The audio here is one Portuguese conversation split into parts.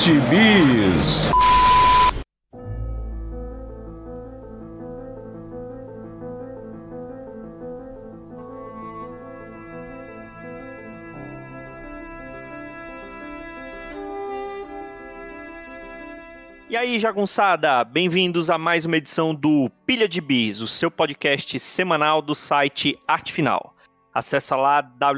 dos Gibis. E aí, jagunçada, bem-vindos a mais uma edição do Pilha de Bis, o seu podcast semanal do site Arte Final. Acesse lá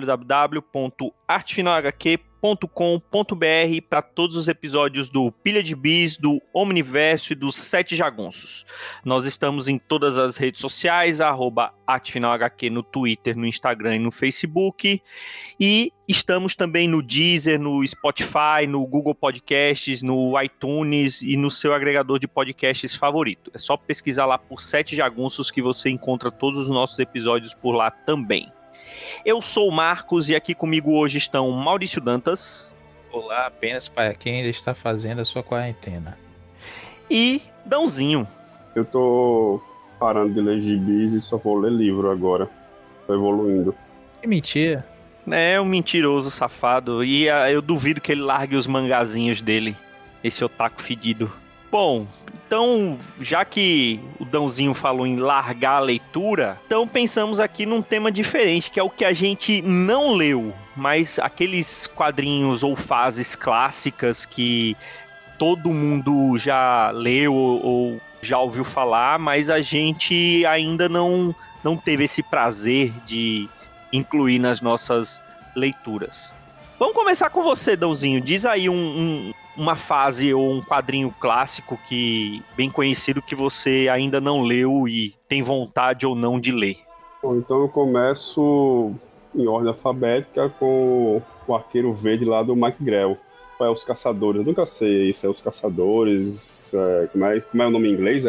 www.artefinalhq.com.br para todos os episódios do Pilha de Bis, do Omniverso e dos Sete Jagunços. Nós estamos em todas as redes sociais, @artefinalhq no Twitter, no Instagram e no Facebook. E estamos também no Deezer, no Spotify, no Google Podcasts, no iTunes e no seu agregador de podcasts favorito. É só pesquisar lá por Sete Jagunços que você encontra todos os nossos episódios por lá também. Eu sou o Marcos e aqui comigo hoje estão Maurício Dantas. Olá, apenas para quem ainda está fazendo a sua quarentena. E Dãozinho. Eu tô parando de ler gibis e só vou ler livro agora. Tô evoluindo. Que mentira. É um mentiroso safado. E eu duvido que ele largue os mangazinhos dele. Esse otaku fedido. Bom, então, já que o Dãozinho falou em largar a leitura, então pensamos aqui num tema diferente, que é o que a gente não leu, mas aqueles quadrinhos ou fases clássicas que todo mundo já leu ou já ouviu falar, mas a gente ainda não teve esse prazer de incluir nas nossas leituras. Vamos começar com você, Dãozinho. Diz aí uma fase ou um quadrinho clássico que bem conhecido que você ainda não leu e tem vontade ou não de ler. Bom, então eu começo em ordem alfabética com o Arqueiro Verde lá do Mike Grell. É Os Caçadores, eu nunca sei se é Os Caçadores, como é o nome em inglês?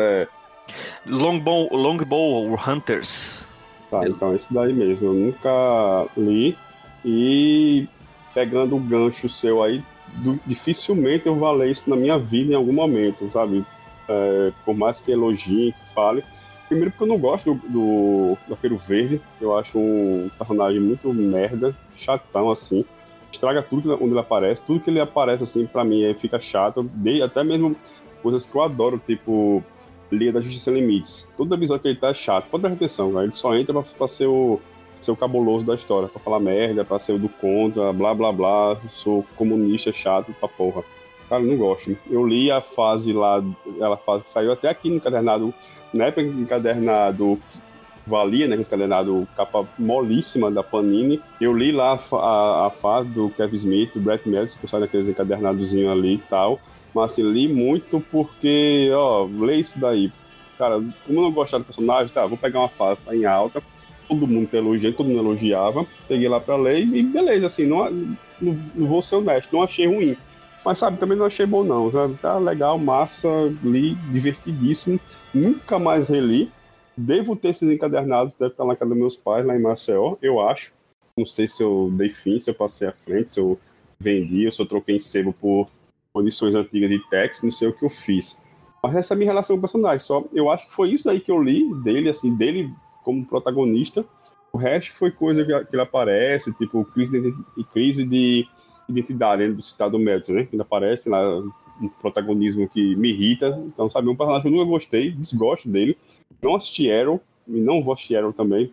Longbow Hunters. Tá, então esse daí mesmo, eu nunca li. E pegando o gancho seu aí, dificilmente eu vou ler isso na minha vida em algum momento, sabe? Por mais que elogie, que fale. Primeiro porque eu não gosto do Arqueiro Verde. Eu acho um personagem muito merda, chatão, assim. Estraga tudo onde ele aparece. Tudo que ele aparece, assim, pra mim, fica chato. Até mesmo coisas que eu adoro, tipo Liga da Justiça Sem Limites. Todo episódio que ele tá é chato. Pode prestar atenção, cara. Ele só entra pra ser o cabuloso da história, pra falar merda, pra ser o do contra, blá blá blá, sou comunista chato pra porra. Cara, não gosto. Eu li a fase lá, aquela fase que saiu até aqui no encadernado, na época que o encadernado valia, né, esse encadernado capa molíssima da Panini. Eu li lá a fase do Kevin Smith, do Brett Meltzer, que saiu daqueles encadernadozinhos ali e tal, mas assim, li muito porque, lê isso daí. Cara, como eu não gostava do personagem, tá, vou pegar uma fase, tá em alta, todo mundo tá elogiando, todo mundo elogiava. Peguei lá pra ler e beleza, assim, não vou ser honesto, não achei ruim. Mas, sabe, também não achei bom não, sabe? Tá legal, massa, li, divertidíssimo. Nunca mais reli. Devo ter esses encadernados, deve estar na casa dos meus pais, lá em Maceió, eu acho. Não sei se eu dei fim, se eu passei à frente, se eu vendi, ou se eu troquei em sebo por condições antigas de text, não sei o que eu fiz. Mas essa é a minha relação com o personagem, só. Eu acho que foi isso daí que eu li dele, assim, como protagonista. O resto foi coisa que ele aparece, tipo crise de identidade dentro do Citado Meltzer, né? Ele aparece lá, um protagonismo que me irrita. Então, sabe, um personagem que eu nunca gostei, desgosto dele. Não assisti Arrow, e não vou assistir Arrow também.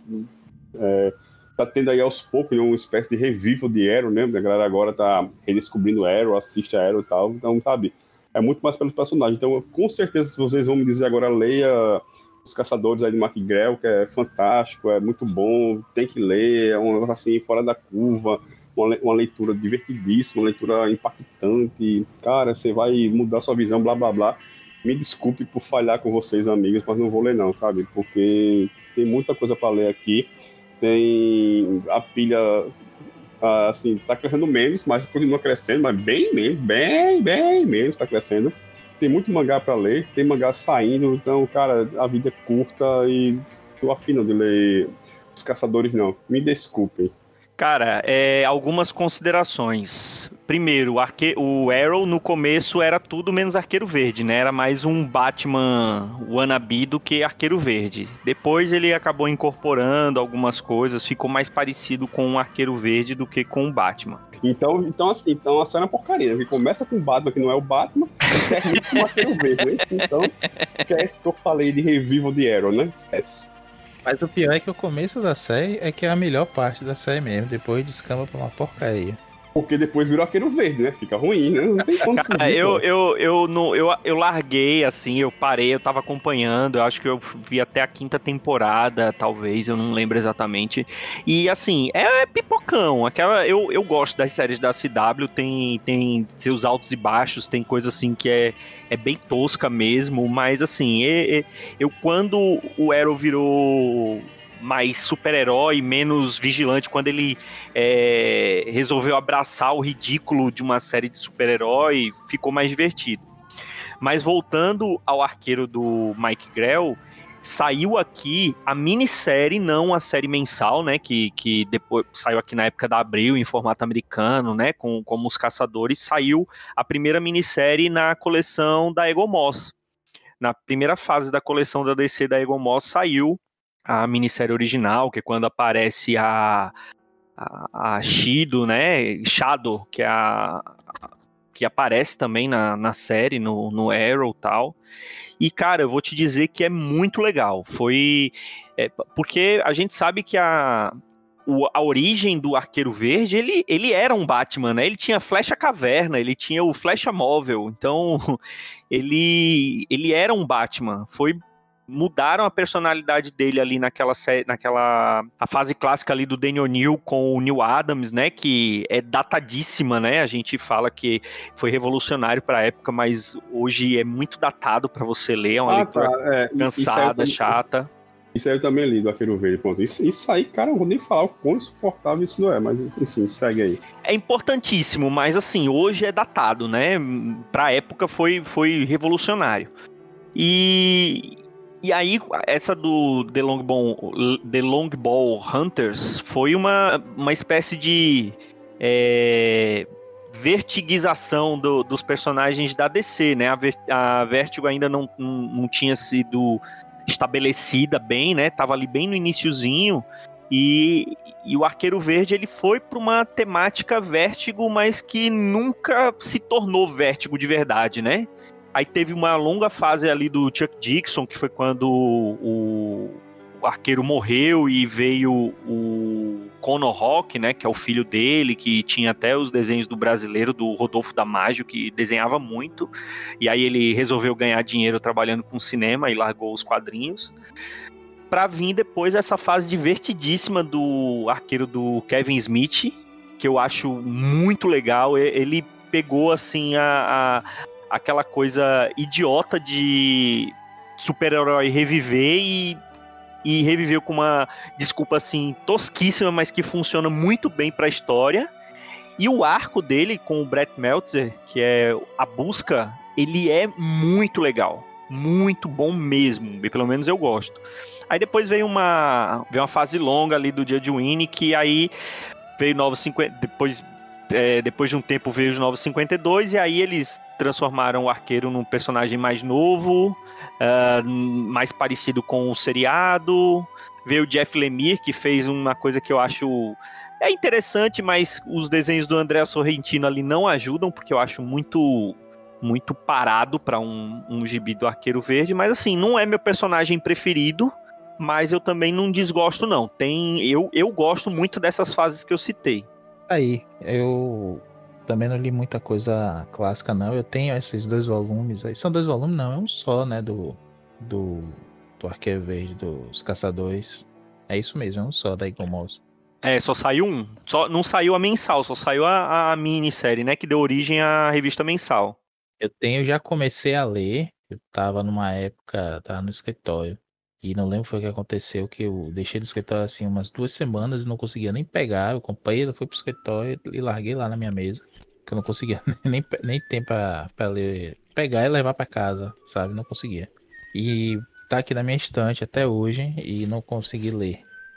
Tá tendo aí aos poucos uma espécie de revival de Arrow, né? A galera agora tá redescobrindo Arrow, assiste a Arrow e tal. Então, sabe, é muito mais pelos personagens. Então, com certeza, se vocês vão me dizer agora, leia Os Caçadores aí de Mark Grell, que é fantástico, é muito bom, tem que ler, é um negócio assim, fora da curva, uma leitura divertidíssima, uma leitura impactante. Cara, você vai mudar sua visão, blá, blá, blá. Me desculpe por falhar com vocês, amigos, mas não vou ler não, sabe? Porque tem muita coisa para ler aqui. Tem a pilha, assim, tá crescendo menos, mas continua crescendo, mas bem menos tá crescendo. Tem muito mangá para ler, tem mangá saindo, então, cara, a vida é curta e tô afim de ler Os Caçadores, não. Me desculpem. Cara, algumas considerações. Primeiro, o Arrow no começo era tudo menos Arqueiro Verde, né? Era mais um Batman wannabe do que Arqueiro Verde. Depois ele acabou incorporando algumas coisas, ficou mais parecido com o Arqueiro Verde do que com o Batman. Então a cena é uma porcaria, que começa com o Batman, que não é o Batman, e termina com o Arqueiro Verde, né? Então, esquece que eu falei de revival de Arrow, né? Esquece. Mas o pior é que o começo da série é que é a melhor parte da série mesmo. Depois descamba pra uma porcaria. Porque depois virou Arqueiro Verde, né? Fica ruim, né? Não tem como fugir. Eu larguei, assim, eu parei, eu tava acompanhando, eu acho que eu vi até a 5ª temporada, talvez, eu não lembro exatamente. E, assim, é pipocão, eu gosto das séries da CW, tem seus altos e baixos, tem coisa, assim, que é bem tosca mesmo, mas, assim, quando o Arrow virou mais super-herói, menos vigilante, quando ele resolveu abraçar o ridículo de uma série de super-herói, ficou mais divertido. Mas voltando ao Arqueiro do Mike Grell, saiu aqui a minissérie, não a série mensal, né, que depois saiu aqui na época da Abril, em formato americano, né, como Os Caçadores, saiu a primeira minissérie na coleção da Eagle Moss. Na primeira fase da coleção da DC da Eagle Moss saiu a minissérie original, que é quando aparece a Shido, né? Shadow, que aparece também na série, no Arrow e tal. E, cara, eu vou te dizer que é muito legal. Porque a gente sabe que a origem do Arqueiro Verde, ele era um Batman, né? Ele tinha Flecha Caverna, ele tinha o Flecha Móvel. Então, ele era um Batman. Mudaram a personalidade dele ali naquela a fase clássica ali do Daniel O'Neil com o Neil Adams, né, que é datadíssima, né, a gente fala que foi revolucionário para a época, mas hoje é muito datado para você ler, é uma leitura cansada, chata. Isso aí eu também li do Arqueiro Verde, ponto. Isso aí, cara, eu não vou nem falar o quão insuportável isso não é, mas enfim, segue aí. É importantíssimo, mas assim, hoje é datado, né, pra época foi revolucionário. E aí, essa do The Long Ball Hunters foi uma espécie de vertiguização dos personagens da DC, né? A Vertigo ainda não tinha sido estabelecida bem, né? Tava ali bem no iniciozinho. E o Arqueiro Verde, ele foi para uma temática Vértigo, mas que nunca se tornou Vértigo de verdade, né? Aí teve uma longa fase ali do Chuck Dixon, que foi quando o Arqueiro morreu e veio o Connor Hawke, né, que é o filho dele, que tinha até os desenhos do brasileiro, do Rodolfo Damasio, que desenhava muito. E aí ele resolveu ganhar dinheiro trabalhando com cinema e largou os quadrinhos. Pra vir depois essa fase divertidíssima do Arqueiro do Kevin Smith, que eu acho muito legal. Ele pegou, assim, aquela coisa idiota de super-herói reviver e reviveu com uma desculpa assim tosquíssima, mas que funciona muito bem pra história. E o arco dele com o Brett Meltzer, que é A Busca, ele é muito legal, muito bom mesmo, e pelo menos eu gosto. Aí depois veio uma fase longa ali do Judge Winnie, que aí veio Novos 50, depois de um tempo veio os Novos 52, e aí eles transformaram o Arqueiro num personagem mais novo, mais parecido com o seriado. Veio o Jeff Lemire, que fez uma coisa que eu acho interessante, mas os desenhos do André Sorrentino ali não ajudam, porque eu acho muito parado para um gibi do Arqueiro Verde, mas assim, não é meu personagem preferido, mas eu também não desgosto não. Eu gosto muito dessas fases que eu citei. Aí, eu também não li muita coisa clássica, não. Eu tenho esses 2 volumes aí. São 2 volumes, não, é um só, né? Do Arqueiro Verde, dos Caçadores. É isso mesmo, é um só da Eagle Moss. Só saiu um. Não saiu a mensal, só saiu a minissérie, né? Que deu origem à revista mensal. Já comecei a ler. Eu tava numa época, tava no escritório. E não lembro o que aconteceu, que eu deixei no escritório assim umas 2 semanas e não conseguia nem pegar. Eu comprei, fui pro escritório e larguei lá na minha mesa. Que eu não conseguia nem tempo pra ler, pegar e levar pra casa, sabe? Não conseguia. E tá aqui na minha estante até hoje e não consegui ler.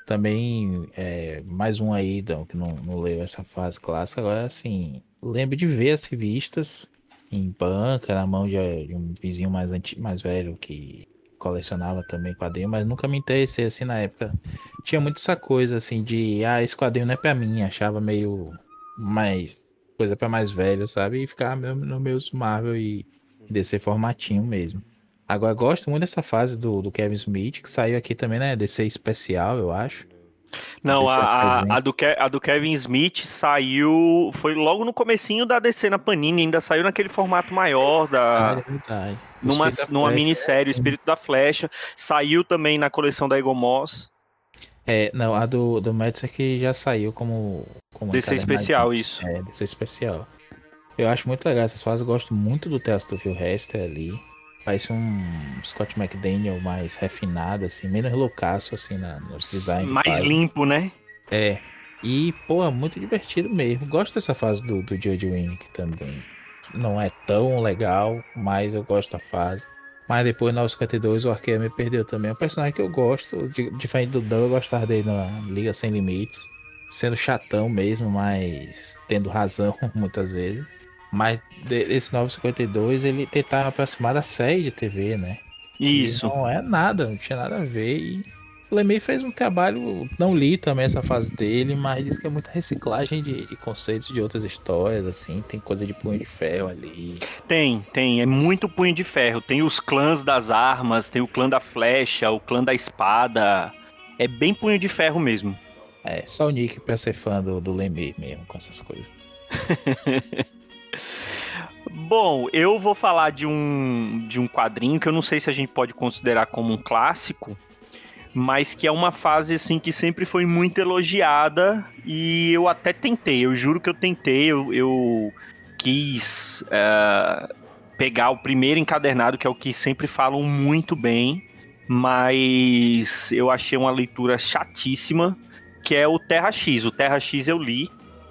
Também, mais um aí que não leu essa fase clássica. Agora, assim, lembro de ver as revistas em banca, na mão de um vizinho mais velho que colecionava também quadrinho, mas nunca me interessei assim na época. Tinha muito essa coisa assim de, esse quadrinho não é pra mim, achava meio mais coisa pra mais velho, sabe? E ficava mesmo no meus Marvel e DC formatinho mesmo. Agora, gosto muito dessa fase do Kevin Smith, que saiu aqui também, né? DC especial, eu acho. A Não, DC apresenta. a do Kevin Smith saiu. Foi logo no comecinho da DC na Panini, ainda saiu naquele formato maior É verdade. O Espírito da numa Flecha. minissérie, O Espírito da Flecha. Saiu também na coleção da Eagle Moss. Não, a do Mads é que já saiu como DC encadernadinho. especial, isso. DC especial. Eu acho muito legal essas fases, gosto muito do texto do Phil Hester ali. Parece um Scott McDaniel mais refinado, assim, menos loucaço, assim, nos designs de Mais página. limpo, né? E, pô, muito divertido mesmo. Gosto dessa fase do George Winnick também. Não é tão legal, mas eu gosto da fase. Mas depois, na 52, o Arqueiro me perdeu também. É um personagem que eu gosto. Diferente do Dan, eu gostava dele na Liga Sem Limites. Sendo chatão mesmo, mas tendo razão muitas vezes. Mas esse 952, ele tentava aproximar da série de TV, né? Que Isso. não é nada, não tinha nada a ver. E o Lemay fez um trabalho, não li também essa fase dele, mas diz que é muita reciclagem de conceitos de outras histórias, assim, tem coisa de Punho de Ferro ali. Tem. É muito Punho de Ferro. Tem os clãs das armas, tem o clã da flecha, o clã da espada. É bem Punho de Ferro mesmo. Só o Nick pra ser fã do Lemay mesmo, com essas coisas. Bom, eu vou falar de um quadrinho que eu não sei se a gente pode considerar como um clássico, mas que é uma fase assim que sempre foi muito elogiada e eu até tentei, eu juro que eu tentei, eu quis pegar o primeiro encadernado, que é o que sempre falam muito bem, mas eu achei uma leitura chatíssima, que é o Terra X. O Terra X eu li,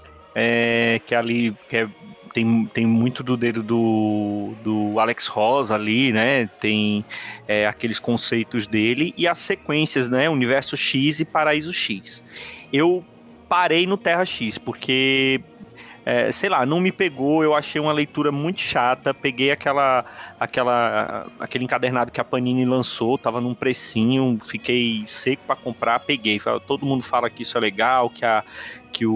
tem muito do dedo do Alex Ross ali, né? Tem aqueles conceitos dele e as sequências, né? Universo X e Paraíso X. Eu parei no Terra X, porque, sei lá, não me pegou, eu achei uma leitura muito chata, peguei aquele encadernado que a Panini lançou, tava num precinho, fiquei seco para comprar, peguei. Todo mundo fala que isso é legal, que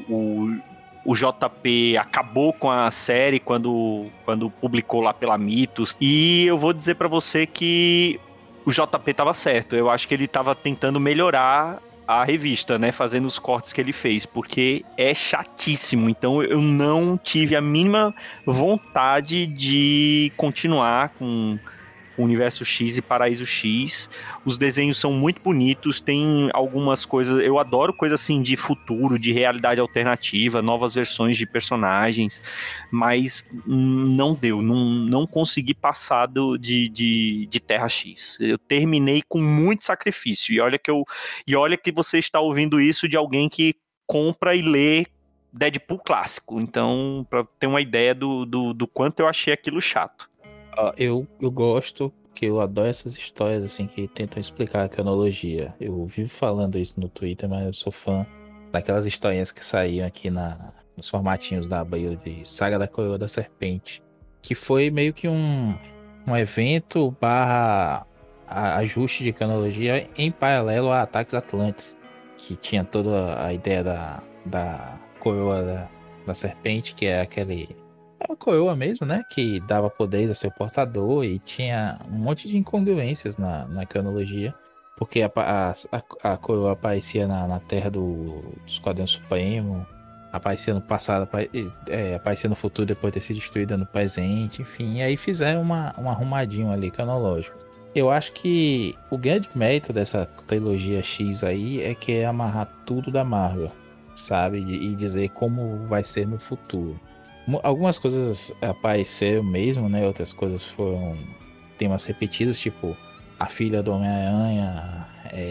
o JP acabou com a série quando publicou lá pela Mitos. E eu vou dizer pra você que o JP tava certo. Eu acho que ele tava tentando melhorar a revista, né? Fazendo os cortes que ele fez, porque é chatíssimo. Então eu não tive a mínima vontade de continuar com Universo X e Paraíso X. Os desenhos são muito bonitos, tem algumas coisas, eu adoro coisa assim de futuro, de realidade alternativa, novas versões de personagens, mas não deu, não consegui passar de Terra X. Eu terminei com muito sacrifício, e olha que você está ouvindo isso de alguém que compra e lê Deadpool clássico, então para ter uma ideia do quanto eu achei aquilo chato. Eu gosto, que eu adoro essas histórias assim que tentam explicar a cronologia. Eu vivo falando isso no Twitter, mas eu sou fã daquelas historinhas que saíam aqui nos formatinhos da Abril de Saga da Coroa da Serpente, que foi meio que um evento barra ajuste de cronologia em paralelo a Ataques Atlantes, que tinha toda a ideia da Coroa da Serpente, que é uma coroa mesmo, né? Que dava poderes a seu portador e tinha um monte de incongruências na cronologia. Porque a coroa aparecia na terra do Esquadrão Supremo, aparecia no passado, aparecia no futuro depois de ter sido destruída no presente, enfim. E aí fizeram um arrumadinho ali cronológico. Eu acho que o grande mérito dessa trilogia X aí é que é amarrar tudo da Marvel, sabe? E dizer como vai ser no futuro. Algumas coisas apareceram mesmo, né? Outras coisas foram temas repetidos, tipo a filha do Homem-Aranha,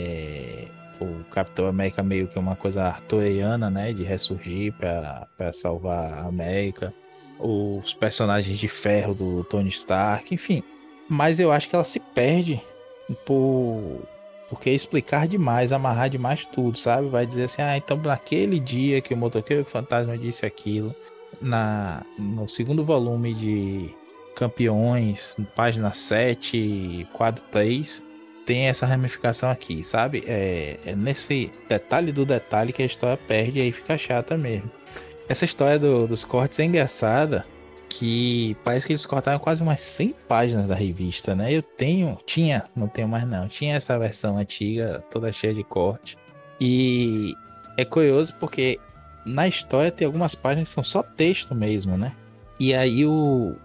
o Capitão América meio que uma coisa arturiana, né? De ressurgir para salvar a América, os personagens de ferro do Tony Stark, enfim. Mas eu acho que ela se perde por Porque é explicar demais, amarrar demais tudo, sabe? Vai dizer assim, então naquele dia que o motoqueiro fantasma disse aquilo, no segundo volume de Campeões, página 7, quadro 3, tem essa ramificação aqui, sabe? É nesse detalhe do detalhe que a história perde e aí fica chata mesmo. Essa história dos cortes é engraçada, que parece que eles cortaram quase umas 100 páginas da revista, né? Não tenho mais não, tinha essa versão antiga, toda cheia de corte. E é curioso porque na história tem algumas páginas que são só texto mesmo, né? E aí o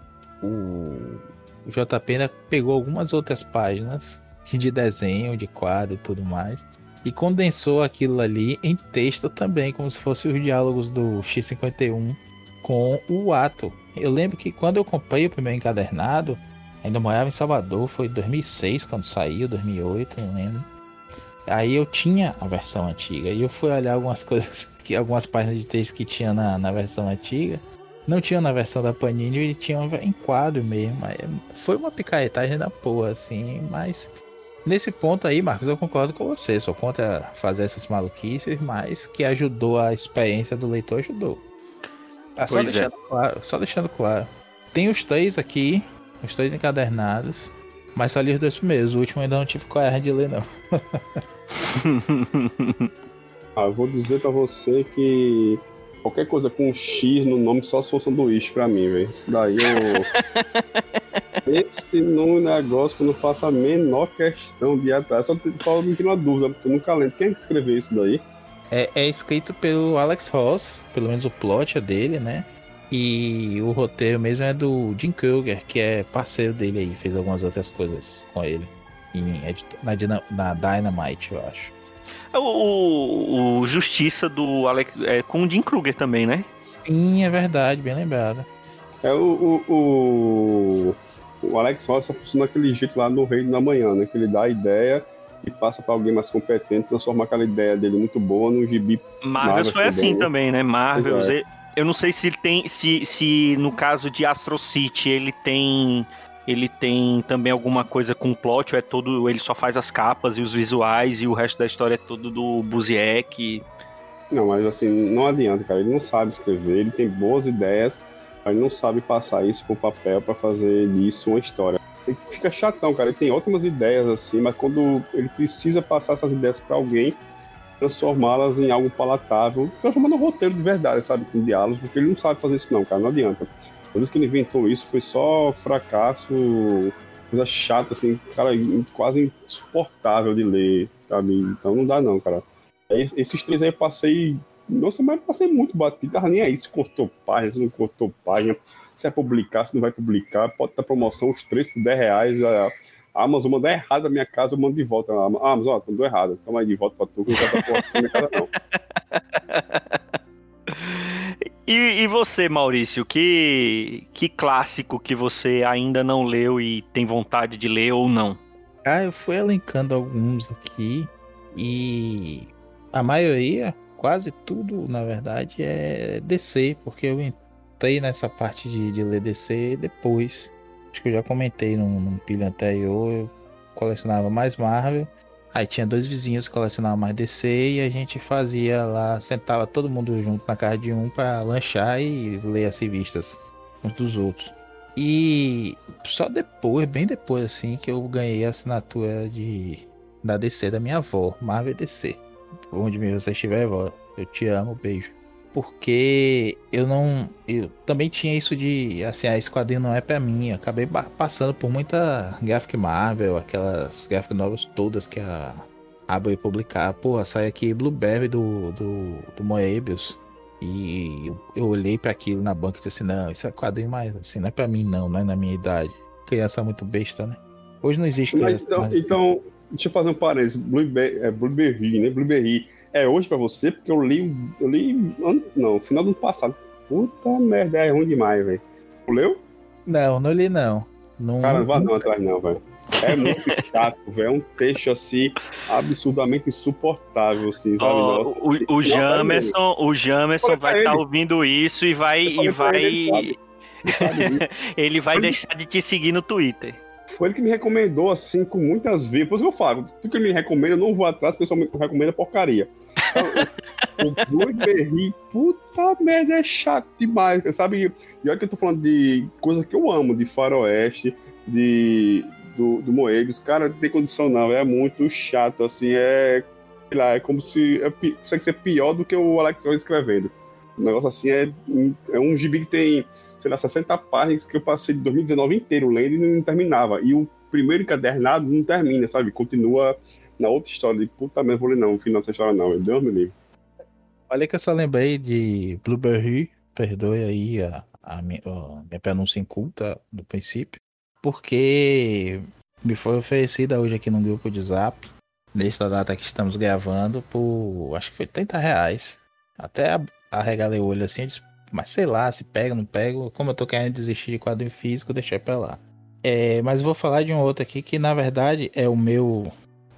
JP ainda pegou algumas outras páginas de desenho, de quadro e tudo mais, e condensou aquilo ali em texto também, como se fossem os diálogos do X-51 com o Ato. Eu lembro que quando eu comprei o primeiro encadernado, ainda morava em Salvador, foi em 2006 quando saiu, 2008, não lembro. Aí eu tinha a versão antiga e eu fui olhar algumas coisas, algumas páginas de texto que tinha na versão antiga, não tinha na versão da Panini e tinha em quadro mesmo. Foi uma picaretagem da porra, assim, mas nesse ponto aí, Marcos, eu concordo com você, sou contra fazer essas maluquices, mas que ajudou a experiência do leitor, ajudou. Só deixando claro. Tem os 3 aqui, os 3 encadernados, mas só li os 2 primeiros. O último ainda não tive coragem de ler, não. Eu vou dizer pra você que qualquer coisa com um X no nome só se for sanduíche pra mim, velho. Isso daí Esse negócio que eu não faço a menor questão de ir atrás. Só falo me tira uma dúvida, porque eu nunca lembro. Quem é que escreveu isso daí? É escrito pelo Alex Ross, pelo menos o plot é dele, né? E o roteiro mesmo é do Jim Krueger, que é parceiro dele aí, fez algumas outras coisas com ele na Dynamite, eu acho. O Justiça do Alex com o Jim Krueger também, né? Sim, é verdade, bem lembrado. O Alex Ross só funciona daquele jeito lá no Reino da Manhã, né? Que ele dá a ideia e passa para alguém mais competente, transforma aquela ideia dele muito boa no gibi. Marvel foi assim também, né? Marvel, eu não sei se tem, se no caso de Astro City ele tem também alguma coisa com plot, ou é todo, ele só faz as capas e os visuais e o resto da história é tudo do Busiek. Não, mas assim, não adianta, cara, ele não sabe escrever, ele tem boas ideias, mas não sabe passar isso pro papel para fazer disso uma história. Ele fica chatão, cara, ele tem ótimas ideias assim, mas quando ele precisa passar essas ideias para alguém, transformá-las em algo palatável, transformando um roteiro de verdade, sabe, com diálogos, porque ele não sabe fazer isso não, cara, não adianta. Por isso que ele inventou isso, foi só fracasso, coisa chata, assim, cara, quase insuportável de ler, sabe, então não dá não, cara. Esses 3 aí eu passei, nossa, mas passei muito batido, tava nem aí se cortou página, se não cortou página, se vai publicar, se não vai publicar, pode dar promoção, os 3 por R$10, a Amazon mandar errado na minha casa, eu mando de volta. A Amazon, mandou errado, toma aí de volta pra tu, que não quero essa porra na minha casa não. E você, Maurício, que clássico que você ainda não leu e tem vontade de ler ou não? Eu fui elencando alguns aqui e a maioria, quase tudo, na verdade, é DC, porque eu entrei nessa parte de ler DC depois. Acho que eu já comentei num pilha anterior, eu colecionava mais Marvel, aí tinha 2 vizinhos que colecionavam mais DC e a gente fazia lá, sentava todo mundo junto na casa de um pra lanchar e ler as revistas uns dos outros. E só depois, bem depois assim, que eu ganhei a assinatura da DC da minha avó, Marvel DC. Onde você estiver, vó, eu te amo, beijo. Porque eu também tinha isso de, assim, esse quadrinho não é pra mim. Eu acabei passando por muita Graphic Marvel, aquelas Graphic Novels todas que a Aba ia publicar. Porra, sai aqui Blueberry do Moebius. E eu olhei pra aquilo na banca e disse assim, não, isso é quadrinho mais, assim, não é pra mim não é na minha idade. Criança muito besta, né? Hoje não existe criança. Então, deixa eu fazer um parênteses. Blueberry, né? Blueberry. É hoje pra você, porque eu li no final do ano passado. Puta merda, é ruim demais, velho. Tu leu? Não li não. Cara, não vá não atrás não, velho. É muito chato, velho. É um texto assim, absurdamente insuportável, assim, sabe? O Jamerson vai estar ouvindo isso e vai. Ele vai deixar de te seguir no Twitter. Foi ele que me recomendou, assim, com muitas vezes. Por isso que eu falo, tudo que ele me recomenda, eu não vou atrás, o pessoal me recomenda porcaria. O Blueberry, puta merda, é chato demais, sabe? E olha que eu tô falando de coisas que eu amo, de faroeste, do Moebius. Cara, não tem condição não, é muito chato, assim, sei lá, é como se consegue ser pior do que o Alex Ross escrevendo. O negócio assim é um gibi que tem, sei lá, 60 páginas que eu passei de 2019 inteiro lendo e não terminava. E o primeiro encadernado não termina, sabe? Continua na outra história de puta merda, vou ler não, o final dessa história não, Deus me livre. Olha que eu só lembrei de Blueberry, perdoe aí a minha pronúncia inculta do princípio, porque me foi oferecida hoje aqui no grupo de Zap, nesta data que estamos gravando, por acho que foi R$30. Até arregalei o olho assim, eu disse, mas sei lá, se pega ou não pega, como eu tô querendo desistir de quadrinho físico, deixei pra lá. Mas eu vou falar de um outro aqui que na verdade é o meu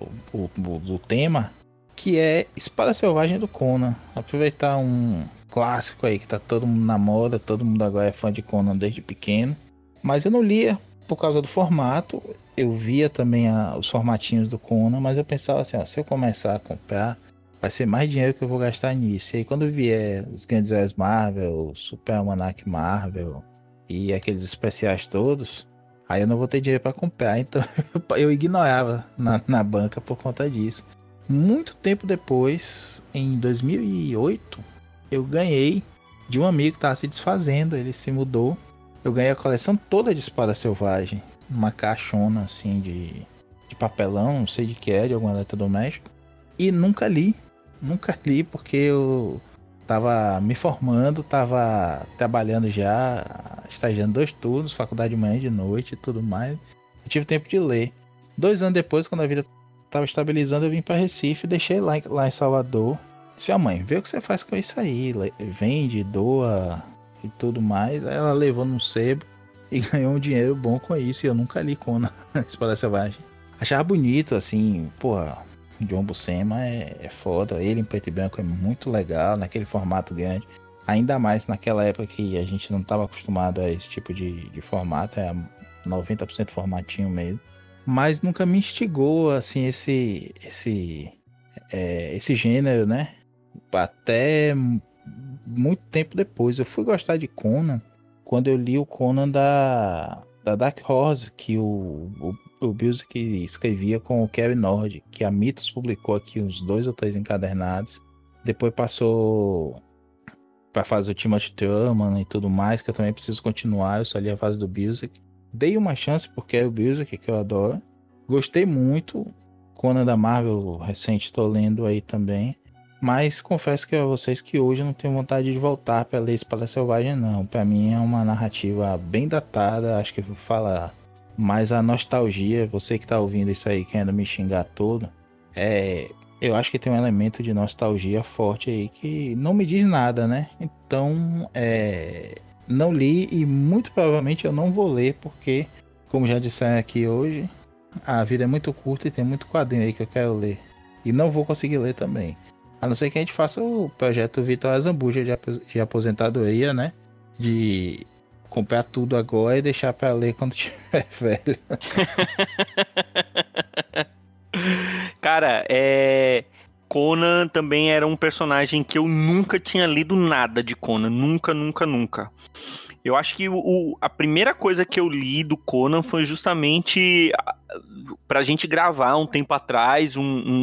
o tema, que é Espada Selvagem do Conan. Aproveitar um clássico aí que tá todo mundo na moda, todo mundo agora é fã de Conan desde pequeno. Mas eu não lia por causa do formato, eu via também os formatinhos do Conan, mas eu pensava assim, ó, se eu começar a comprar, vai ser mais dinheiro que eu vou gastar nisso. E aí quando vier os grandes heróis Marvel, Super Almanac Marvel e aqueles especiais todos, aí eu não vou ter dinheiro para comprar, então eu ignorava na banca por conta disso. Muito tempo depois, em 2008, eu ganhei de um amigo que estava se desfazendo, ele se mudou. Eu ganhei a coleção toda de Espada Selvagem, uma caixona assim de papelão, não sei de que é, de algum eletrodoméstico. E nunca li porque eu tava me formando, tava trabalhando já, estagiando 2 turnos, faculdade de manhã e de noite e tudo mais. Eu tive tempo de ler. 2 anos depois, quando a vida tava estabilizando, eu vim para Recife, deixei lá em Salvador. Disse, mãe, vê o que você faz com isso aí, vende, doa e tudo mais. Aí ela levou num sebo e ganhou um dinheiro bom com isso. E eu nunca li Conan, Espada Selvagem. Achava bonito, assim, porra, John Buscema é foda. Ele em preto e branco é muito legal, naquele formato grande. Ainda mais naquela época que a gente não estava acostumado a esse tipo de formato, é 90% formatinho mesmo. Mas nunca me instigou assim esse gênero, né? Até muito tempo depois. Eu fui gostar de Conan quando eu li o Conan da Dark Horse, que o Busiek escrevia com o Cary Nord, que a Mythos publicou aqui uns 2 ou 3 encadernados. Depois passou para fazer o Timothy Truman e tudo mais, que eu também preciso continuar. Eu só li a fase do Busiek. Dei uma chance porque é o Busiek, que eu adoro. Gostei muito. Conan da Marvel recente estou lendo aí também. Mas confesso que a vocês que hoje eu não tenho vontade de voltar para ler Espada Selvagem, não. Para mim é uma narrativa bem datada. Acho que fala mais a nostalgia. Você que está ouvindo isso aí, querendo me xingar todo. Eu acho que tem um elemento de nostalgia forte aí que não me diz nada, né? Então, não li e muito provavelmente eu não vou ler, porque, como já disseram aqui hoje, a vida é muito curta e tem muito quadrinho aí que eu quero ler. E não vou conseguir ler também. A não ser que a gente faça o projeto Vitor Azambuja de aposentadoria, né? De comprar tudo agora e deixar pra ler quando tiver velho. Cara, Conan também era um personagem que eu nunca tinha lido nada de Conan. Nunca, nunca, nunca. Eu acho que a primeira coisa que eu li do Conan foi justamente pra gente gravar um tempo atrás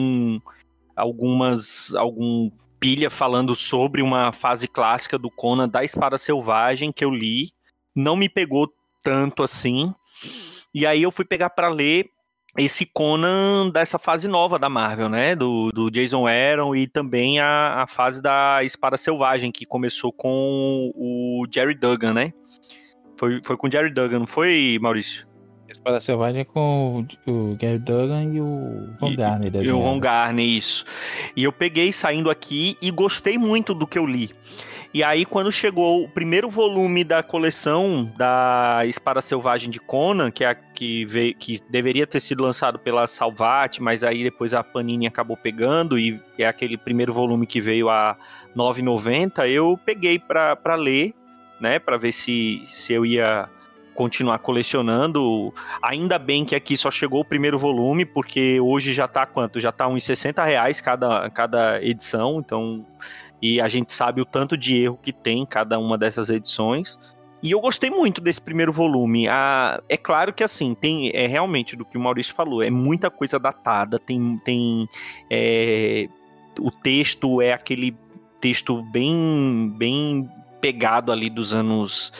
algum pilha falando sobre uma fase clássica do Conan da Espada Selvagem que eu li. Não me pegou tanto assim. E aí eu fui pegar pra ler esse Conan dessa fase nova da Marvel, né? Do Jason Aaron e também a fase da Espada Selvagem, que começou com o Jerry Duggan, né? Foi com o Jerry Duggan, não foi, Maurício? Espada Selvagem é com o Gary Duggan e o Ron Garney E o Ron desenhando. Garney, isso. E eu peguei saindo aqui e gostei muito do que eu li. E aí, quando chegou o primeiro volume da coleção da Espada Selvagem de Conan, que deveria ter sido lançado pela Salvat, mas aí depois a Panini acabou pegando, e é aquele primeiro volume que veio a R$ 9,90, eu peguei para ler, né, para ver se eu ia continuar colecionando. Ainda bem que aqui só chegou o primeiro volume, porque hoje já tá quanto? Já tá uns R$60 cada edição, então... E a gente sabe o tanto de erro que tem cada uma dessas edições. E eu gostei muito desse primeiro volume. É claro que, assim, é realmente do que o Maurício falou, é muita coisa datada, o texto é aquele texto bem pegado ali dos anos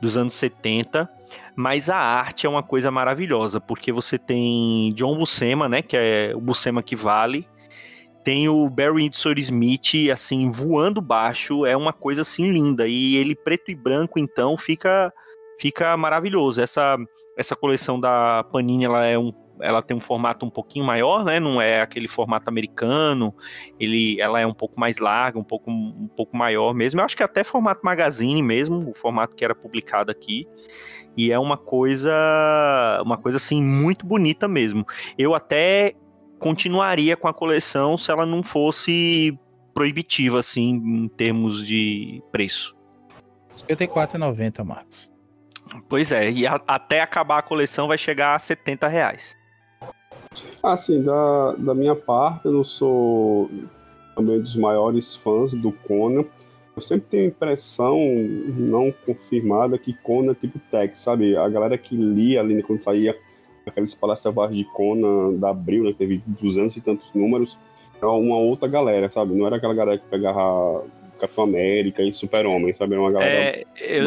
70, mas a arte é uma coisa maravilhosa, porque você tem John Buscema, né, que é o Buscema que vale, tem o Barry Windsor Smith, assim, voando baixo, é uma coisa, assim, linda, e ele preto e branco, então, fica maravilhoso. Essa coleção da Panini, ela tem um formato um pouquinho maior, né, não é aquele formato americano, ela é um pouco mais larga, um pouco maior mesmo, eu acho que até formato magazine mesmo, o formato que era publicado aqui, e é uma coisa assim, muito bonita mesmo. Eu até continuaria com a coleção se ela não fosse proibitiva, assim, em termos de preço. R$ 54,90, Marcos. Pois é, e até acabar a coleção vai chegar a R$70. Assim, da minha parte, eu não sou também dos maiores fãs do Conan. Eu sempre tenho a impressão, não confirmada, que Conan é tipo Tex, sabe? A galera que lia ali quando saía aqueles Palácios Selvagens de Conan da Abril, né? Que teve 200 e tantos números. Era uma outra galera, sabe? Não era aquela galera que pegava Capitão América e Super-Homem, sabe? Era uma galera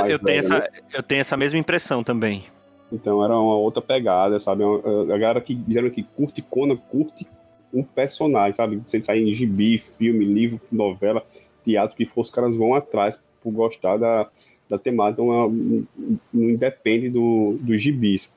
eu tenho essa mesma impressão também. Então era uma outra pegada, sabe? A galera que geralmente curte Conan, curte um personagem, sabe? Se ele sair em gibi, filme, livro, novela, teatro, que for, os caras vão atrás por gostar da temática. Então não independe dos gibis.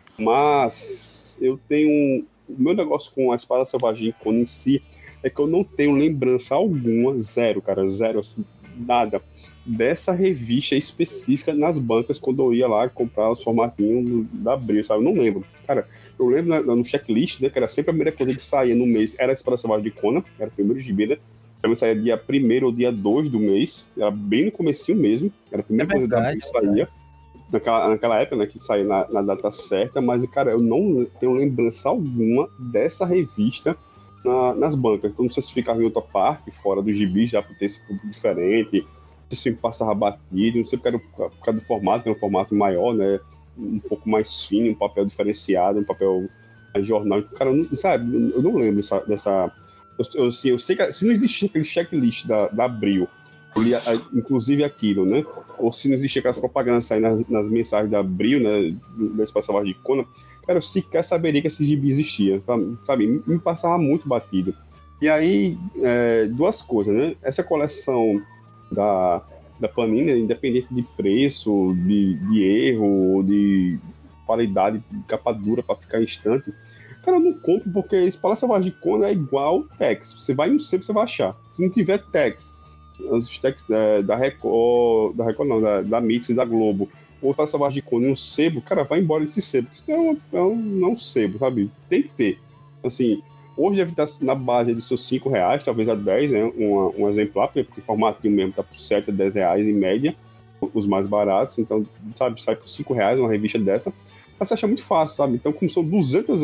Mas eu tenho... O meu negócio com a Espada Selvagem Conan em si é que eu não tenho lembrança alguma, zero, assim, nada, dessa revista específica nas bancas quando eu ia lá comprar os formatinhos da Abril, sabe? Eu não lembro. Cara, eu lembro no checklist, né, que era sempre a primeira coisa que saía no mês, era a Espada Selvagem de Conan, era o primeiro gibi, né? Também saía dia 1º ou dia 2 do mês, era bem no comecinho mesmo, era a primeira coisa da Abril que saía. Naquela época, né, que saiu na data certa, mas, cara, eu não tenho lembrança alguma dessa revista nas bancas. Então, não sei se ficava em outra parte, fora do gibi, já por ter esse público diferente, não sei se me passava batido, não sei por causa do formato, que é um formato maior, né, um pouco mais fino, um papel diferenciado, um papel mais jornal. Cara, eu não lembro dessa... Eu sei que se não existia aquele checklist da Abril, eu li, inclusive aquilo, né? Ou se não existia aquelas propagandas saindo nas mensagens da Abril, né? Da Espada Selvagem de Conan, cara, eu sequer saberia que esse gibi existia, sabe? Me passava muito batido. E aí, duas coisas, né? Essa coleção da Panini, independente de preço, de erro, de qualidade, de capa dura para ficar instante, cara, eu não compro porque esse Palácio Selvagem de Conan é igual Tex. Você vai no sebo, você vai achar. Se não tiver Tex, os Tex da Record não, da Mix e da Globo, ou Palácio Selvagem de Conan, um sebo, cara, vai embora desse sebo. Isso não é um sebo, sabe? Tem que ter. Assim, hoje deve estar na base dos seus R$5, talvez a 10, né? Um exemplar, porque o formatinho mesmo tá por R$7 a R$10 em média, os mais baratos. Então, sabe, sai por R$5 uma revista dessa. Mas você acha muito fácil, sabe? Então, como são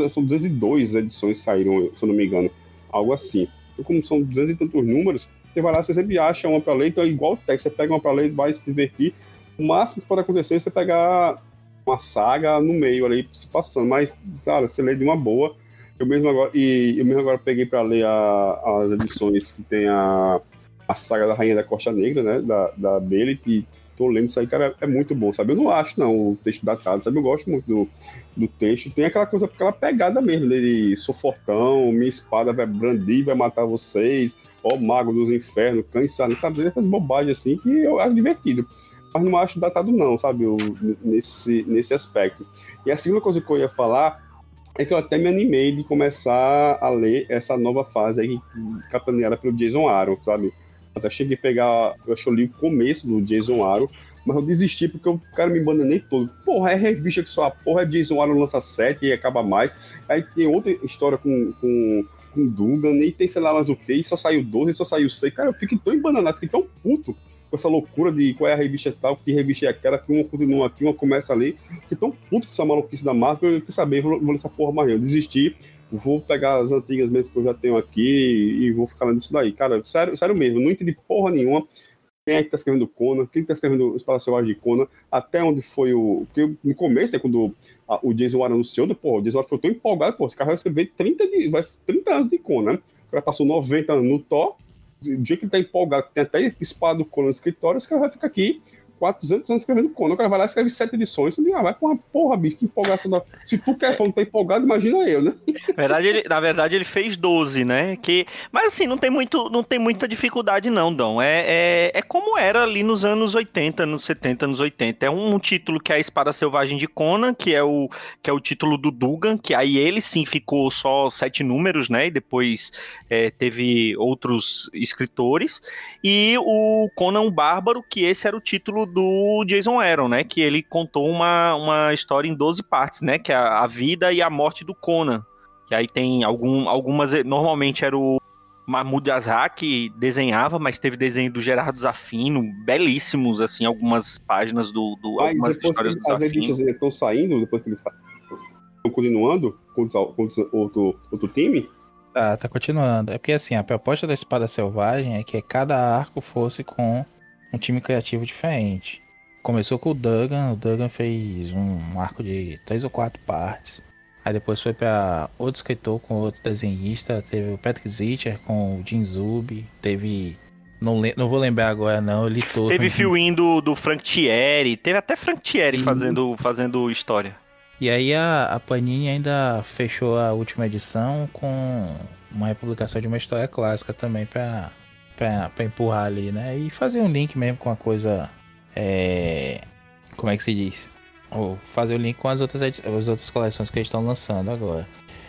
202 edições que saíram, se eu não me engano, algo assim. Então, como são 200 e tantos números, você vai lá, você sempre acha uma pra ler, então é igual o texto, você pega uma pra ler, vai se divertir. O máximo que pode acontecer é você pegar uma saga no meio ali, se passando, mas, cara, você lê de uma boa. Eu mesmo agora peguei pra ler as edições que tem a saga da Rainha da Costa Negra, né, da Bailey, que tô lendo isso aí, cara, é muito bom, sabe? Eu não acho, não, o texto datado, sabe? Eu gosto muito do texto. Tem aquela coisa, aquela pegada mesmo, dele, sou fortão, minha espada vai brandir, vai matar vocês, ó, mago dos infernos, cães, sabe? Ele faz bobagem assim que eu acho divertido. Mas não acho datado, não, sabe? Nesse aspecto. E a segunda coisa que eu ia falar é que eu até me animei de começar a ler essa nova fase aí, capitaneada pelo Jason Aaron, sabe? Até cheguei a pegar, eu acho que eu li o começo do Jason Aaron, mas eu desisti porque o cara me bananei todo. Porra, é revista que só a porra é Jason Aaron lança 7 e acaba mais. Aí tem outra história com Dugan, nem tem sei lá mais o que, e só saiu 12, só saiu 6. Cara, eu fiquei tão embananado, fiquei tão puto, com essa loucura de qual é a revista tal, que revista é aquela, que uma continua aqui, uma começa ali. Fiquei tão puto com essa maluquice da Marvel, eu quis saber, vou ler essa porra mais, eu desisti, vou pegar as antigas mesmo que eu já tenho aqui e vou ficar nisso daí. Cara, sério mesmo, não entendi porra nenhuma. Quem é que tá escrevendo Conan? Quem tá escrevendo Espada Selvagem de Conan? Até onde foi o... Porque no começo, quando o Jason Aaron anunciou, o Jason Aaron foi tão empolgado, esse cara vai escrever 30 anos de Conan, né? O cara passou 90 anos no Thor, do dia que ele tá empolgado, que tem até espada do Conan no escritório, esse cara vai ficar aqui 400 anos escrevendo Conan. O cara vai lá e escreve 7 edições. Você diz, vai com uma porra, bicho, que empolgação. Se tu quer falar, não tá empolgado, imagina eu, né? Na verdade, ele fez 12, né? Mas assim, não tem muita dificuldade não, Dom. É como era ali nos anos 80, anos 70, anos 80. É um título que é a Espada Selvagem de Conan, que é o título do Dugan, que aí ele sim ficou só 7 números, né? E depois teve outros escritores. E o Conan o Bárbaro, que esse era o título do Jason Aaron, né? Que ele contou uma história em 12 partes, né? Que é a vida e a morte do Conan. Que aí tem algumas... Normalmente era o Mahmoud Azhar que desenhava, mas teve desenho do Gerardo Zafino, belíssimos, assim, algumas páginas algumas histórias do Zafino. As revistas estão saindo, depois que eles estão continuando com outro time? Tá continuando. É porque assim, a proposta da Espada Selvagem é que cada arco fosse com um time criativo diferente. Começou com o Duggan fez um arco de 3 ou 4 partes. Aí depois foi para outro escritor com outro desenhista. Teve o Patrick Zitcher com o Jim Zub. Teve... Não vou lembrar agora não, eu li todo. Teve fio-in do Frank Thierry. Teve até Frank Thierry fazendo história. E aí a Panini ainda fechou a última edição com uma republicação de uma história clássica também para empurrar ali, né? E fazer um link mesmo com a coisa... como é que se diz? Ou fazer o link com as outras coleções que eles estão lançando agora.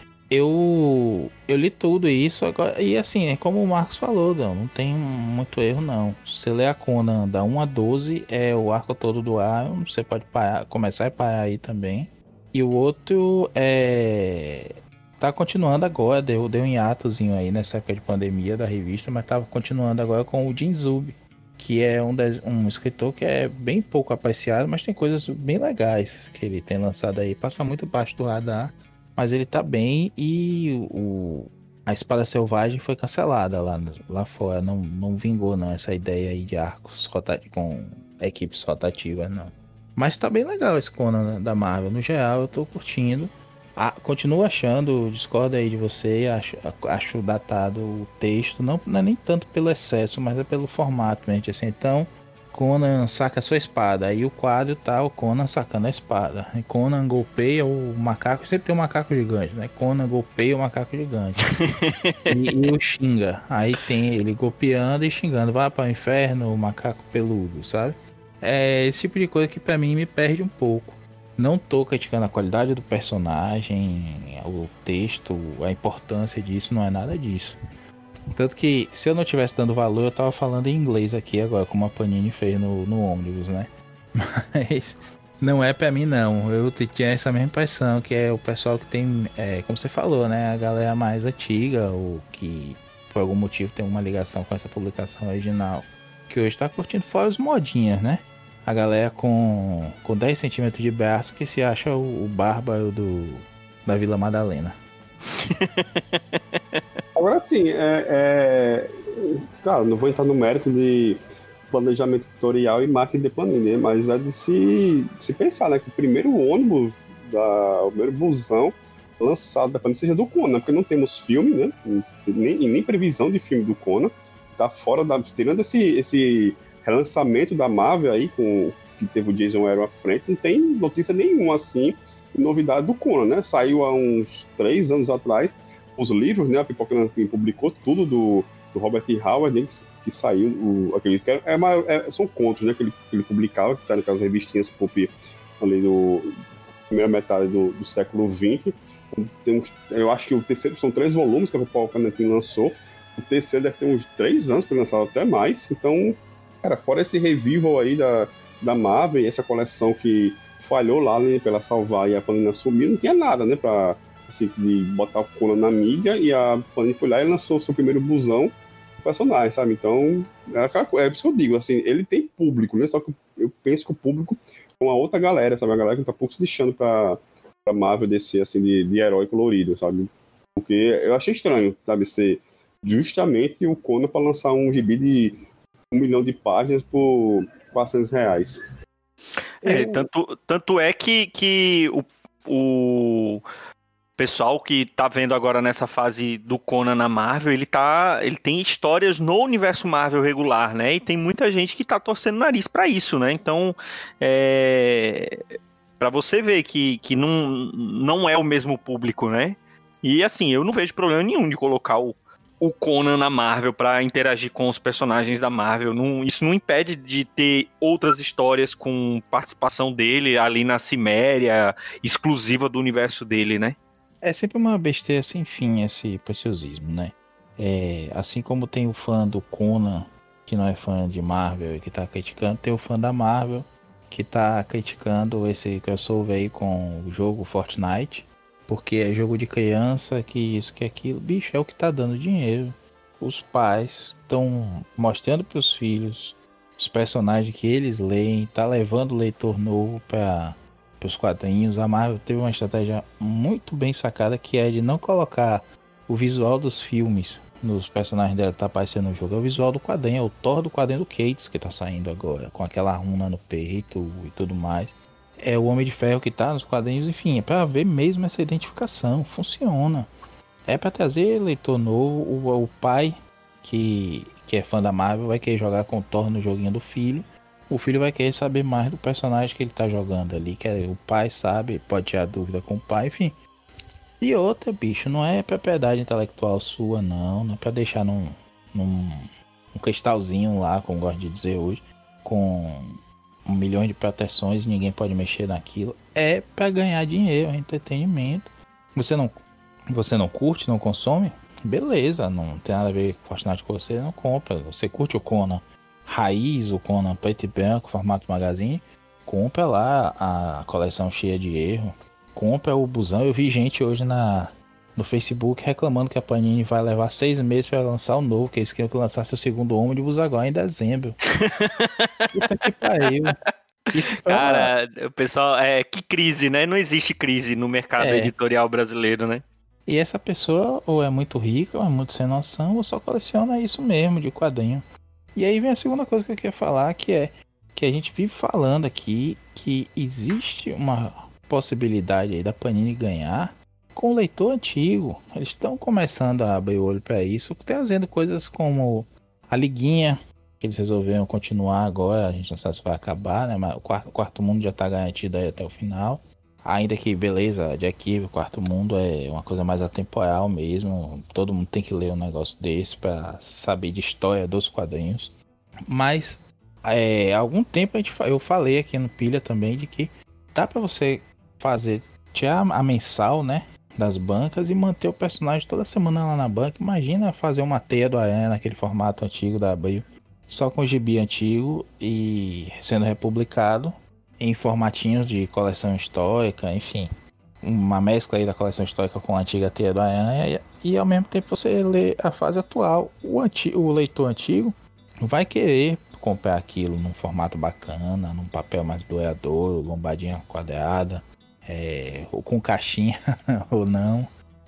Eu li tudo isso agora. E assim, como o Marcos falou, não tem muito erro não. Se você ler a Conan da 1 a 12, é o arco todo do Aaron. Você pode começar a parar aí também. E o outro tá continuando agora, deu um hiatozinho aí nessa época de pandemia da revista, mas tava continuando agora com o Jim Zub, que é um escritor que é bem pouco apreciado, mas tem coisas bem legais que ele tem lançado aí. Passa muito baixo do radar, mas ele tá bem. E a Espada Selvagem foi cancelada lá fora, não vingou não essa ideia aí de arcos com equipes rotativas não. Mas tá bem legal esse Conan da Marvel. No geral, eu tô curtindo. Continuo achando, discordo aí de você, acho datado o texto. Não é nem tanto pelo excesso, mas é pelo formato, gente. Assim, então, Conan saca a sua espada. Aí o quadro tá o Conan sacando a espada. E Conan golpeia o macaco. Sempre tem um macaco gigante, né? Conan golpeia o macaco gigante. e o xinga. Aí tem ele golpeando e xingando. Vai para o inferno, o macaco peludo, sabe? É esse tipo de coisa que pra mim me perde um pouco. Não tô criticando a qualidade do personagem, o texto, a importância disso, não é nada disso. Tanto que se eu não tivesse dando valor, eu tava falando em inglês aqui agora, como a Panini fez no ônibus, né? Mas não é pra mim não. Eu tinha essa mesma impressão, que é o pessoal que tem, como você falou, né? A galera mais antiga, ou que por algum motivo tem uma ligação com essa publicação original, que hoje tá curtindo fora os modinhas, né? A galera com 10 centímetros de braço que se acha o bárbaro da Vila Madalena. Agora sim, claro, não vou entrar no mérito de planejamento editorial e marketing de Panini, mas é de se pensar, né, que o primeiro ônibus, o primeiro busão lançado da Panini seja do Conan, porque não temos filme, né, nem previsão de filme do Conan, tá fora tirando esse relançamento da Marvel aí, que teve o Jason Aaron à frente, não tem notícia nenhuma, assim, novidade do Conan, né? Saiu há uns 3 anos atrás, os livros, né? A Pipoca publicou tudo do Robert E. Howard, que saiu, acredito que são contos, né? Que ele publicava, que saíram aquelas revistinhas pop ali primeira metade do século XX. Eu acho que o terceiro, são 3 volumes que a Pipoca lançou. O terceiro deve ter uns 3 anos para lançar, até mais. Então, cara, fora esse revival aí da Marvel, essa coleção que falhou lá, né, pela salvar e a Panini assumiu, não tinha nada, né, pra, assim, de botar o Conan na mídia, e a Panini foi lá e lançou o seu primeiro busão personagem, sabe? Então, é isso que eu digo, assim, ele tem público, né? Só que eu penso que o público é uma outra galera, sabe? A galera que tá pouco se lixando pra Marvel DC, assim, de herói colorido, sabe? Porque eu achei estranho, sabe? Ser justamente o Conan pra lançar um gibi de 1 milhão de páginas por R$ 400. Tanto é que o pessoal que tá vendo agora nessa fase do Conan na Marvel, ele tem histórias no universo Marvel regular, né? E tem muita gente que tá torcendo o nariz pra isso, né? Então, pra você ver que não é o mesmo público, né? E assim, eu não vejo problema nenhum de colocar o Conan na Marvel pra interagir com os personagens da Marvel. Isso não impede de ter outras histórias com participação dele ali na Ciméria, exclusiva do universo dele, né? É sempre uma besteira sem fim esse preciosismo, né? Assim como tem o fã do Conan, que não é fã de Marvel e que tá criticando, tem o fã da Marvel que tá criticando esse crossover aí com o jogo Fortnite, porque é jogo de criança, que isso, que aquilo. Bicho, é o que tá dando dinheiro. Os pais estão mostrando pros filhos os personagens que eles leem, tá levando o leitor novo para os quadrinhos. A Marvel teve uma estratégia muito bem sacada, que é de não colocar o visual dos filmes nos personagens dela que tá aparecendo no jogo. É o visual do quadrinho, é o Thor do quadrinho do Cates que tá saindo agora, com aquela runa no peito e tudo mais. É o Homem de Ferro que tá nos quadrinhos, enfim, é pra ver mesmo essa identificação, funciona. É pra trazer leitor novo, o pai que é fã da Marvel vai querer jogar com o Thor no joguinho do filho. O filho vai querer saber mais do personagem que ele tá jogando ali, que o pai sabe, pode tirar dúvida com o pai, enfim. E outra, bicho, não é propriedade intelectual sua, não é pra deixar num cristalzinho lá, como gosto de dizer hoje, com 1 milhão de proteções e ninguém pode mexer naquilo. É pra ganhar dinheiro, é entretenimento. Você não curte, não consome? Beleza, não tem nada a ver com Fortnite com você, não compra. Você curte o Conan raiz, o Conan preto e branco, formato magazine, compra lá a coleção cheia de erro, compra o busão. Eu vi gente hoje no Facebook reclamando que a Panini vai levar 6 meses para lançar o novo, que eles queriam que lançasse o segundo Homem de Busaguá em dezembro. Puta que pariu. Isso pra... Cara, o pessoal, que crise, né? Não existe crise no mercado editorial brasileiro, né? E essa pessoa ou é muito rica, ou é muito sem noção, ou só coleciona isso mesmo de quadrinho. E aí vem a segunda coisa que eu queria falar, que é que a gente vive falando aqui que existe uma possibilidade aí da Panini ganhar com o leitor antigo. Eles estão começando a abrir o olho para isso, trazendo coisas como a Liguinha, que eles resolveram continuar agora, a gente não sabe se vai acabar, né? Mas o quarto mundo já está garantido aí até o final. Ainda que, beleza, de arquivo, o quarto mundo é uma coisa mais atemporal mesmo. Todo mundo tem que ler um negócio desse para saber de história dos quadrinhos. Mas há algum tempo eu falei aqui no Pilha também de que dá para você tirar a mensal, né, das bancas e manter o personagem toda semana lá na banca. Imagina fazer uma teia do Aranha naquele formato antigo da Abril, só com o gibi antigo e sendo republicado em formatinhos de coleção histórica, enfim, uma mescla aí da coleção histórica com a antiga Teia do Aranha, e ao mesmo tempo você lê a fase atual. O leitor antigo vai querer comprar aquilo num formato bacana, num papel mais duradouro, lombadinha quadrada, ou com caixinha ou não.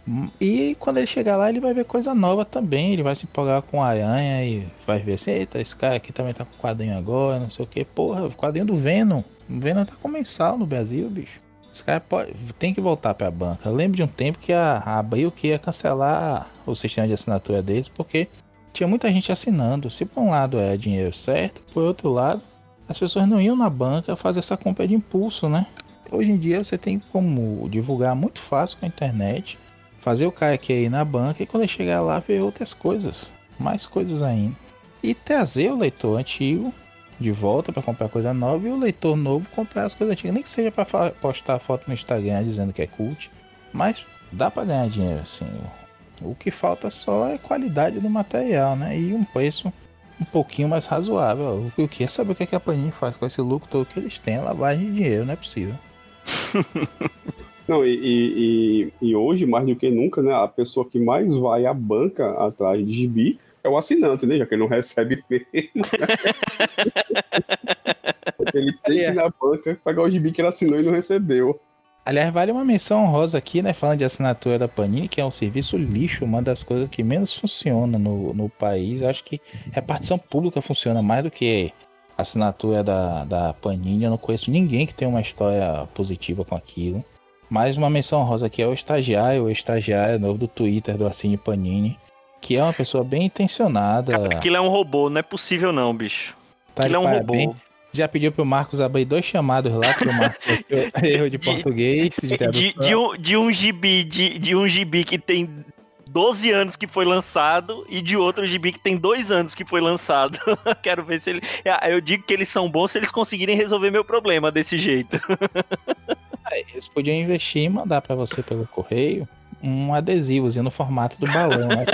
E quando ele chegar lá, ele vai ver coisa nova também. Ele vai se empolgar com a Aranha e vai ver assim: eita, esse cara aqui também tá com quadrinho agora, não sei o que. Porra, quadrinho do Venom. O Venom tá com mensal no Brasil, bicho. Esse cara tem que voltar pra banca. Eu lembro de um tempo que a Abril que ia cancelar o sistema de assinatura deles, porque tinha muita gente assinando. Se por um lado é dinheiro certo, por outro lado, as pessoas não iam na banca fazer essa compra de impulso, né? Hoje em dia você tem como divulgar muito fácil com a internet, fazer o cara aqui ir na banca e quando ele chegar lá ver outras coisas, mais coisas ainda. E trazer o leitor antigo de volta para comprar coisa nova e o leitor novo comprar as coisas antigas. Nem que seja para postar foto no Instagram dizendo que é cult, mas dá para ganhar dinheiro assim. O que falta só é qualidade do material, né? E um preço um pouquinho mais razoável. Eu queria saber o que a Panini faz com esse lucro todo que eles têm. Lavagem de dinheiro, não é possível. Não, e hoje, mais do que nunca, né, a pessoa que mais vai à banca atrás de gibi é o assinante, né? Já que ele não recebe mesmo. Ele tem que ir na banca pagar o gibi que ele assinou e não recebeu. Aliás, vale uma menção honrosa aqui, né? Falando de assinatura da Panini, que é um serviço lixo, uma das coisas que menos funciona no país. Acho que repartição pública funciona mais do que assinatura da Panini. Eu não conheço ninguém que tenha uma história positiva com aquilo. Mais uma menção honrosa aqui é o estagiário novo do Twitter do Assine Panini, que é uma pessoa bem intencionada. Cara, aquilo é um robô, não é possível não, bicho. Tá Aquilo é um robô. Já pediu pro Marcos abrir 2 chamados lá pro Marcos erro de português, de tradução. De um gibi que tem 12 anos que foi lançado e de outro gibi que tem 2 anos que foi lançado. Quero ver se ele... Eu digo que eles são bons se eles conseguirem resolver meu problema desse jeito. Eles podiam investir e mandar pra você pelo correio um adesivozinho no formato do balão, né?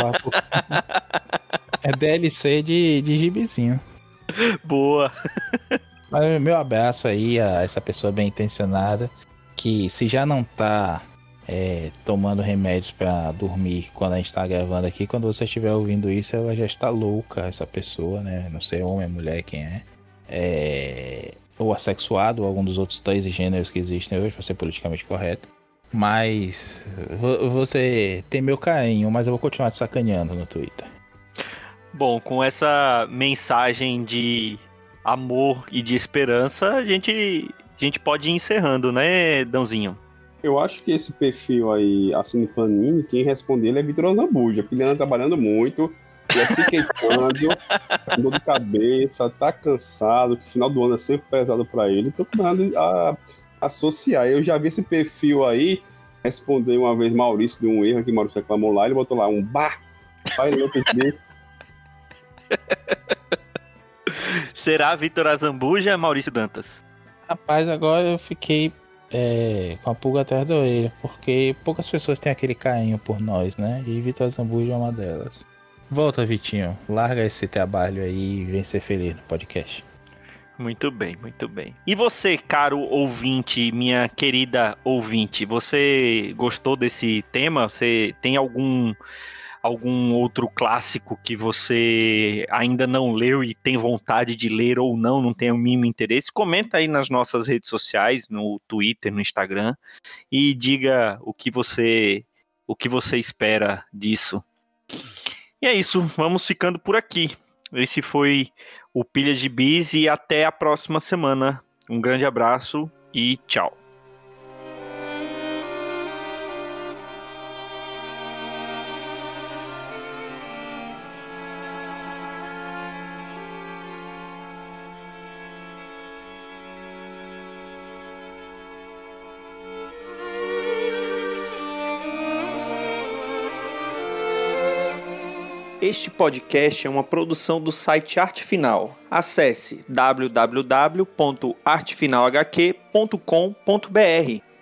É DLC de gibizinho. Boa. Mas meu abraço aí a essa pessoa bem intencionada, que se já não tá tomando remédios pra dormir quando a gente tá gravando aqui, quando você estiver ouvindo isso, ela já está louca, essa pessoa, né? Não sei, homem, mulher, quem é. Ou assexuado, ou algum dos outros 3 gêneros que existem hoje, pra ser politicamente correto. Mas você tem meu carinho, mas eu vou continuar te sacaneando no Twitter. Bom, com essa mensagem de amor e de esperança, a gente pode ir encerrando, né, Dãozinho? Eu acho que esse perfil aí, Assine Panini, quem responde ele é Vitor Zambuja, porque ele anda trabalhando muito, já se queixando, com dor de cabeça, tá cansado, que o final do ano é sempre pesado pra ele, então começando a associar. Eu já vi esse perfil aí, responder uma vez Maurício de um erro que Maurício reclamou lá, ele botou lá um bar, aí outro desse. Será Vitor Azambuja, Maurício Dantas? Rapaz, agora eu fiquei com a pulga atrás da orelha, porque poucas pessoas têm aquele carinho por nós, né? E Vitor Azambuja é uma delas. Volta, Vitinho. Larga esse trabalho aí e vem ser feliz no podcast. Muito bem, muito bem. E você, caro ouvinte, minha querida ouvinte, você gostou desse tema? Você tem algum outro clássico que você ainda não leu e tem vontade de ler ou não tem o mínimo interesse? Comenta aí nas nossas redes sociais, no Twitter, no Instagram, e diga o que você espera disso. E é isso, vamos ficando por aqui. Esse foi o Pilha de Bis e até a próxima semana. Um grande abraço e tchau. Este podcast é uma produção do site Arte Final. Acesse www.artefinalhq.com.br.